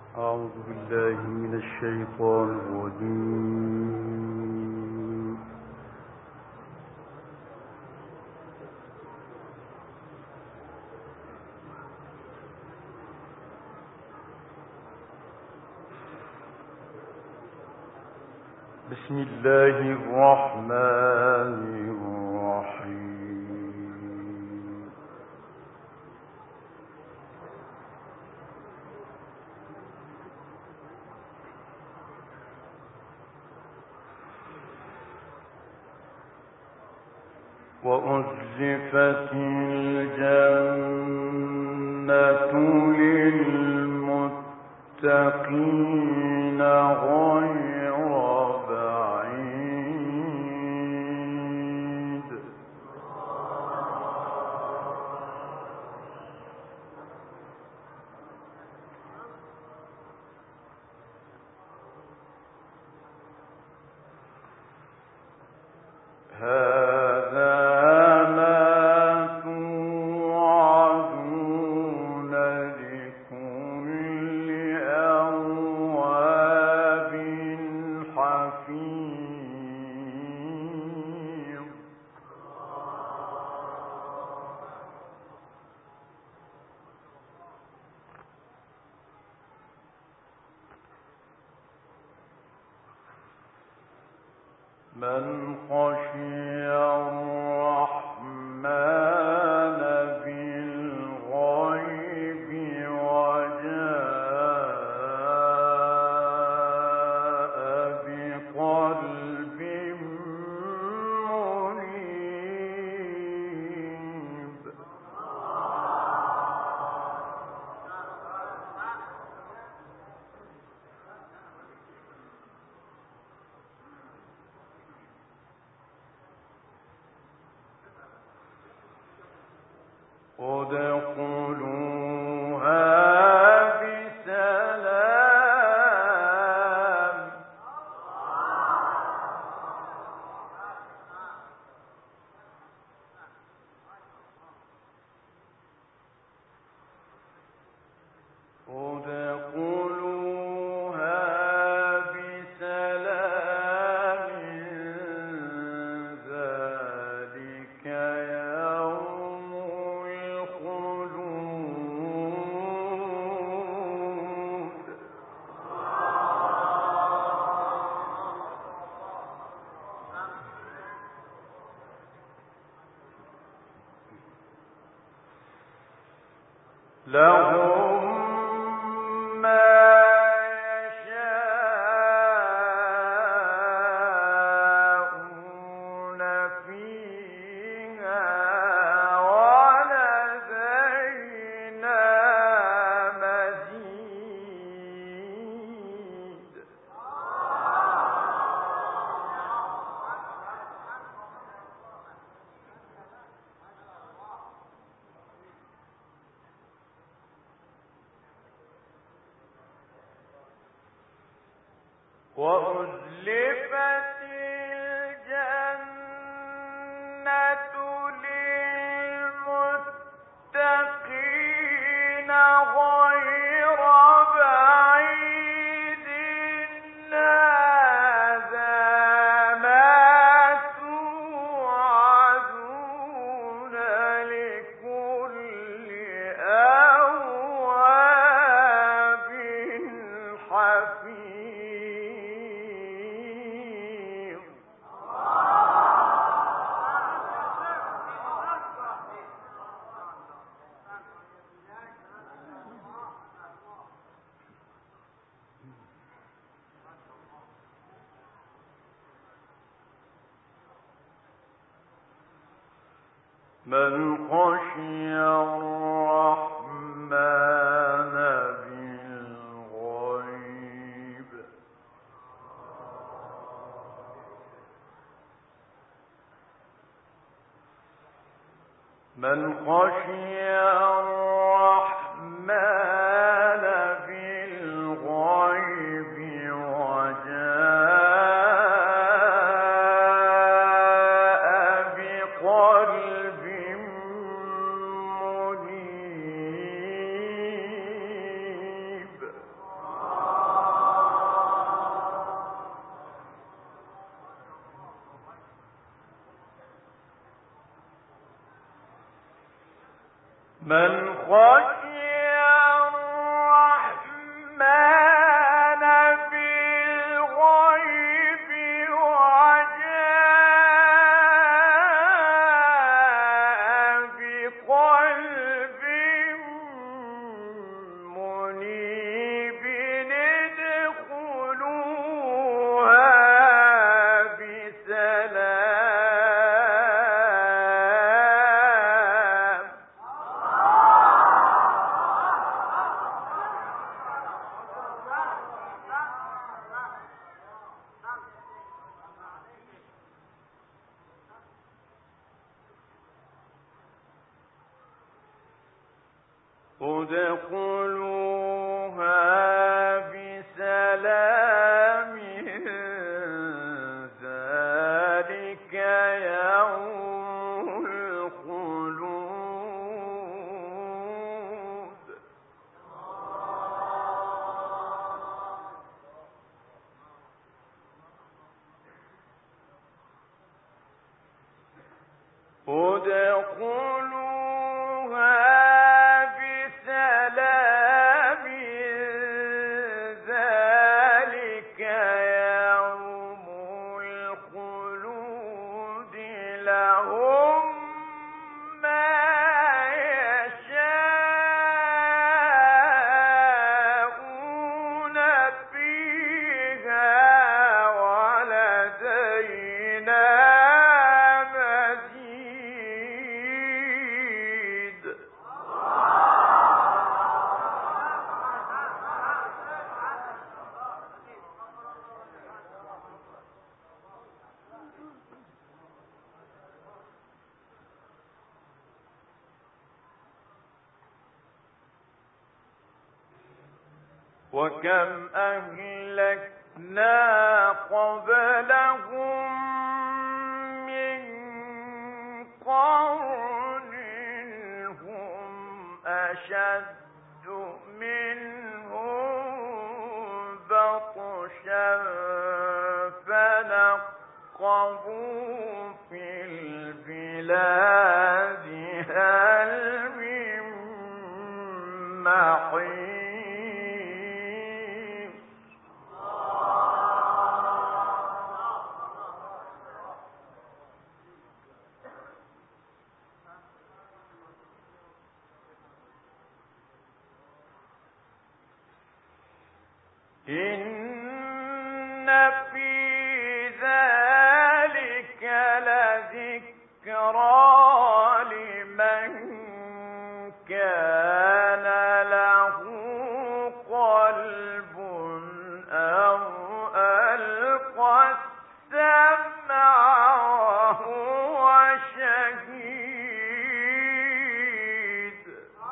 أعوذ بالله من الشيطان الرجيم. بسم الله الرحمن الرحيم. وأزلفت الجنة للمتقين غير بعيد. من خشي الرحمن بالغيب وجاء بقلب منيب. ادخلوها بسلام. ادخلوها بسلام. ذلك يوم الخلود. لهم ما يشاءون فيها ولدينا مزيد. وأزلفت الجنة للمتقين غير بعيد. هذا ما توعدون لكل أواب حفيظ. من خشي الرحمن بالغيب. من خشي الرحمن بالغيب وجاء بقلب منيب. ادخلوها بسلام ذلك يوم الخلود لهم ما يشاءون فيها ولدينا مزيد وكم أهلكنا قبلهم من قرن هم أشد منهم بطشا فنقبوا في البلاد هل من محيص إن في ذلك لذكرى لمن كان له قلب أو ألقى السمع وهو شهيد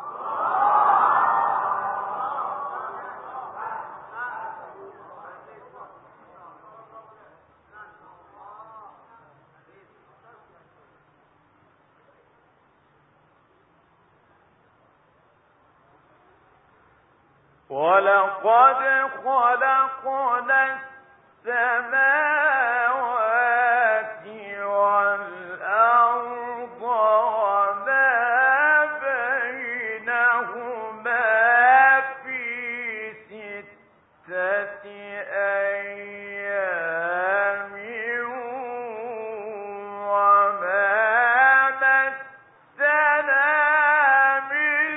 ولقد خلقنا السماوات والأرض وما بينهما في 6 أيام وما مسنا من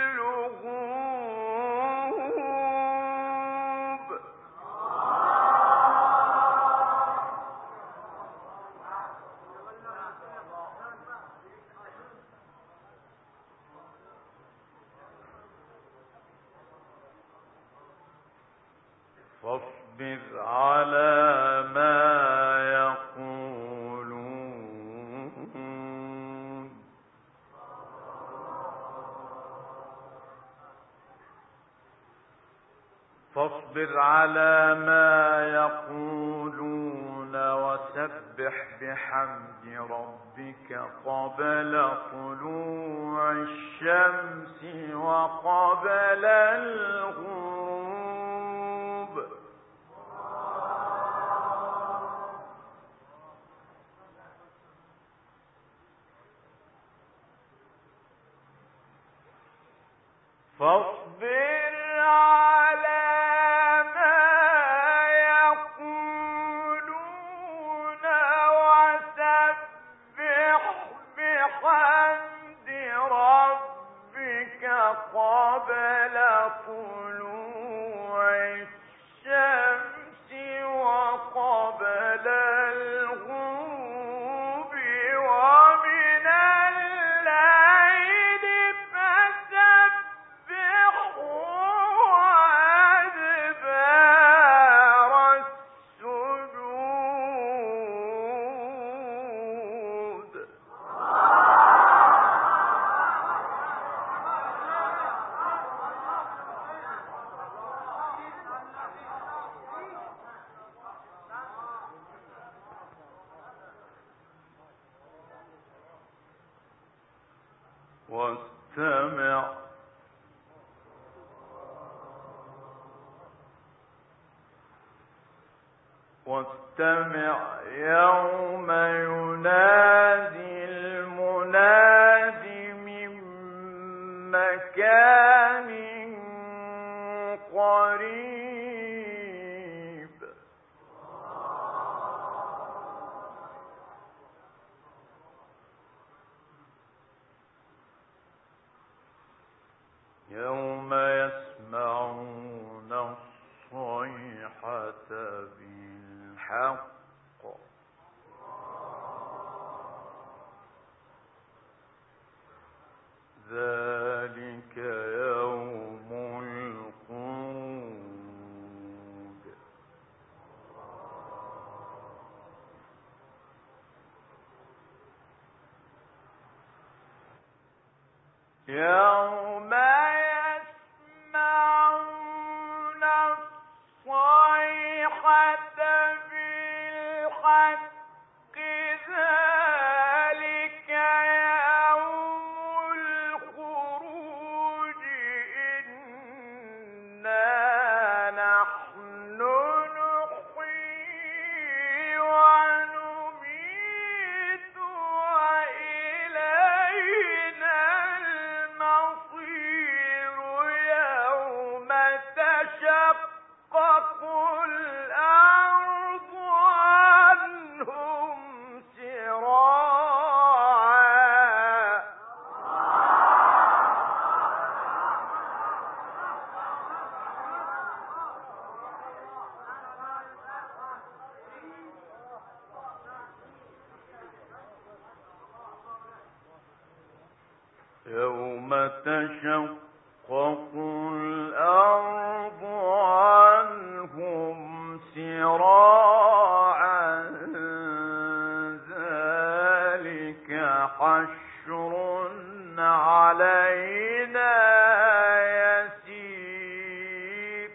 لغوب فاصبر على ما يقولون فاصبر على ما يقولون وسبح بحمد ربك قبل طلوع الشمس وقبل الغروب فاصبر على ما يقولون وسبح بحمد ربك قبل طلوع الشمس وقبل الغروب ومن الليل فسبح واستمع يوم ينادي المناد من مكان قريب يوم يسمعون الصيحة بالحق ذلك يوم الخروج يوم يسمعون الصيحة بالحق ذلك يوم الخروج إنا نحن نحيي ونميت وإلينا المصير يوم تشقق الأرض عنهم سراعا يوم تشقق الأرض عنهم سراعا ذلك حشر علينا يسير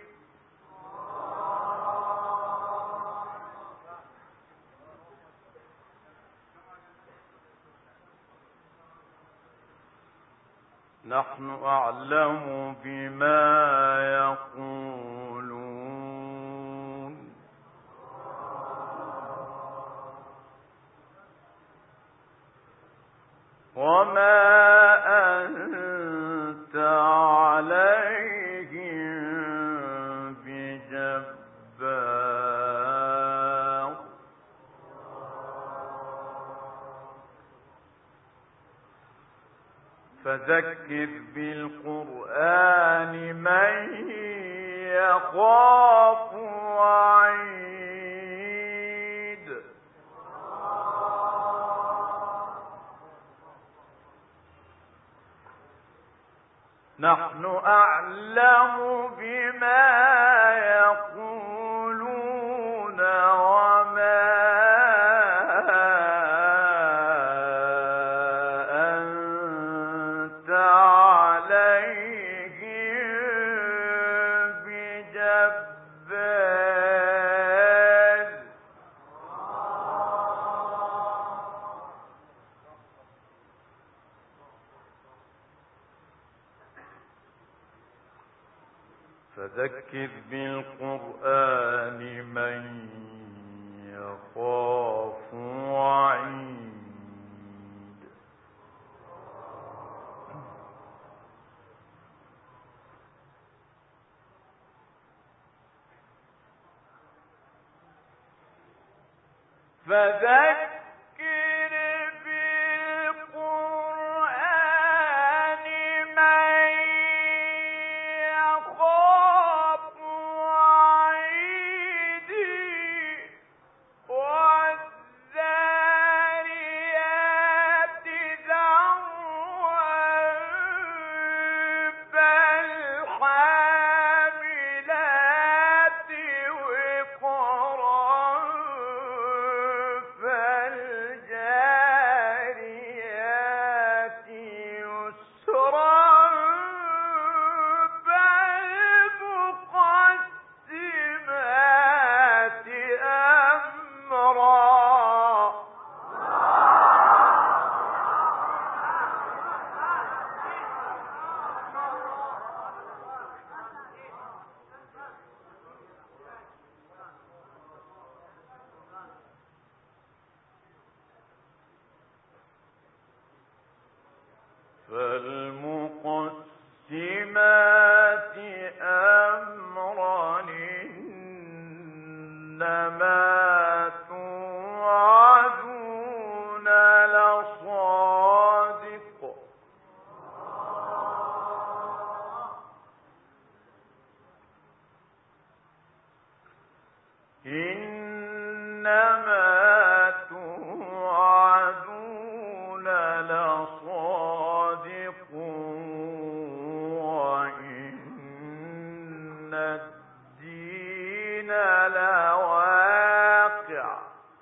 نحن أعلم بما يقولون وما أنت عليهم بجبار فذكر بالقرآن من يخاف وعيد نحن أعلم بما يقولون وما أنت عليهم بجبار فذكر بالقرآن من يخاف وعيد فذكر بالقرآن من يخاف وعيد والذاريات ذروا فالحاملات وقرا فالمقسمات أمرا إنما توعدون لصادق إنما توعدون لصادق وإن الدين لواقع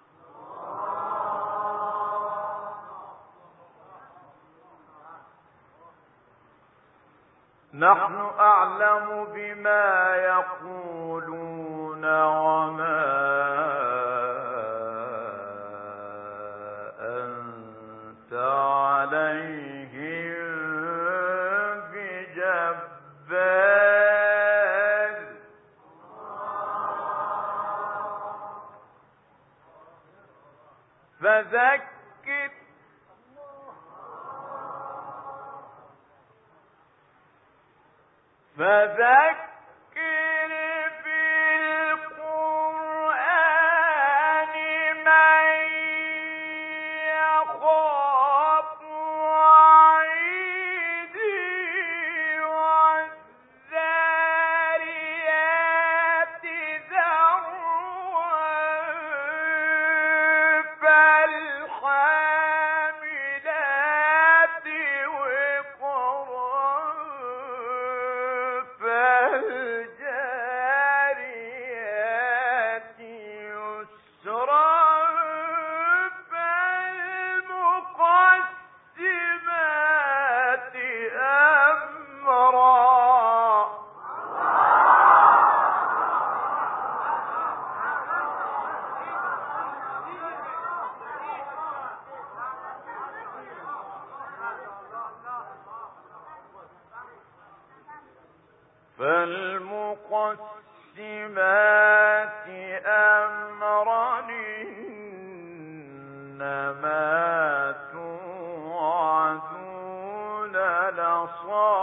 نحن أعلم بما يقولون وما أنت عليهم بجبار فذكر بالقرآن من يخاف وعيدي والذاريات ذروا فالحاملات وقرا فالجاريات يسرا فالمقسمات أمرا فالمقسمات أمرا إنما توعدون لصادق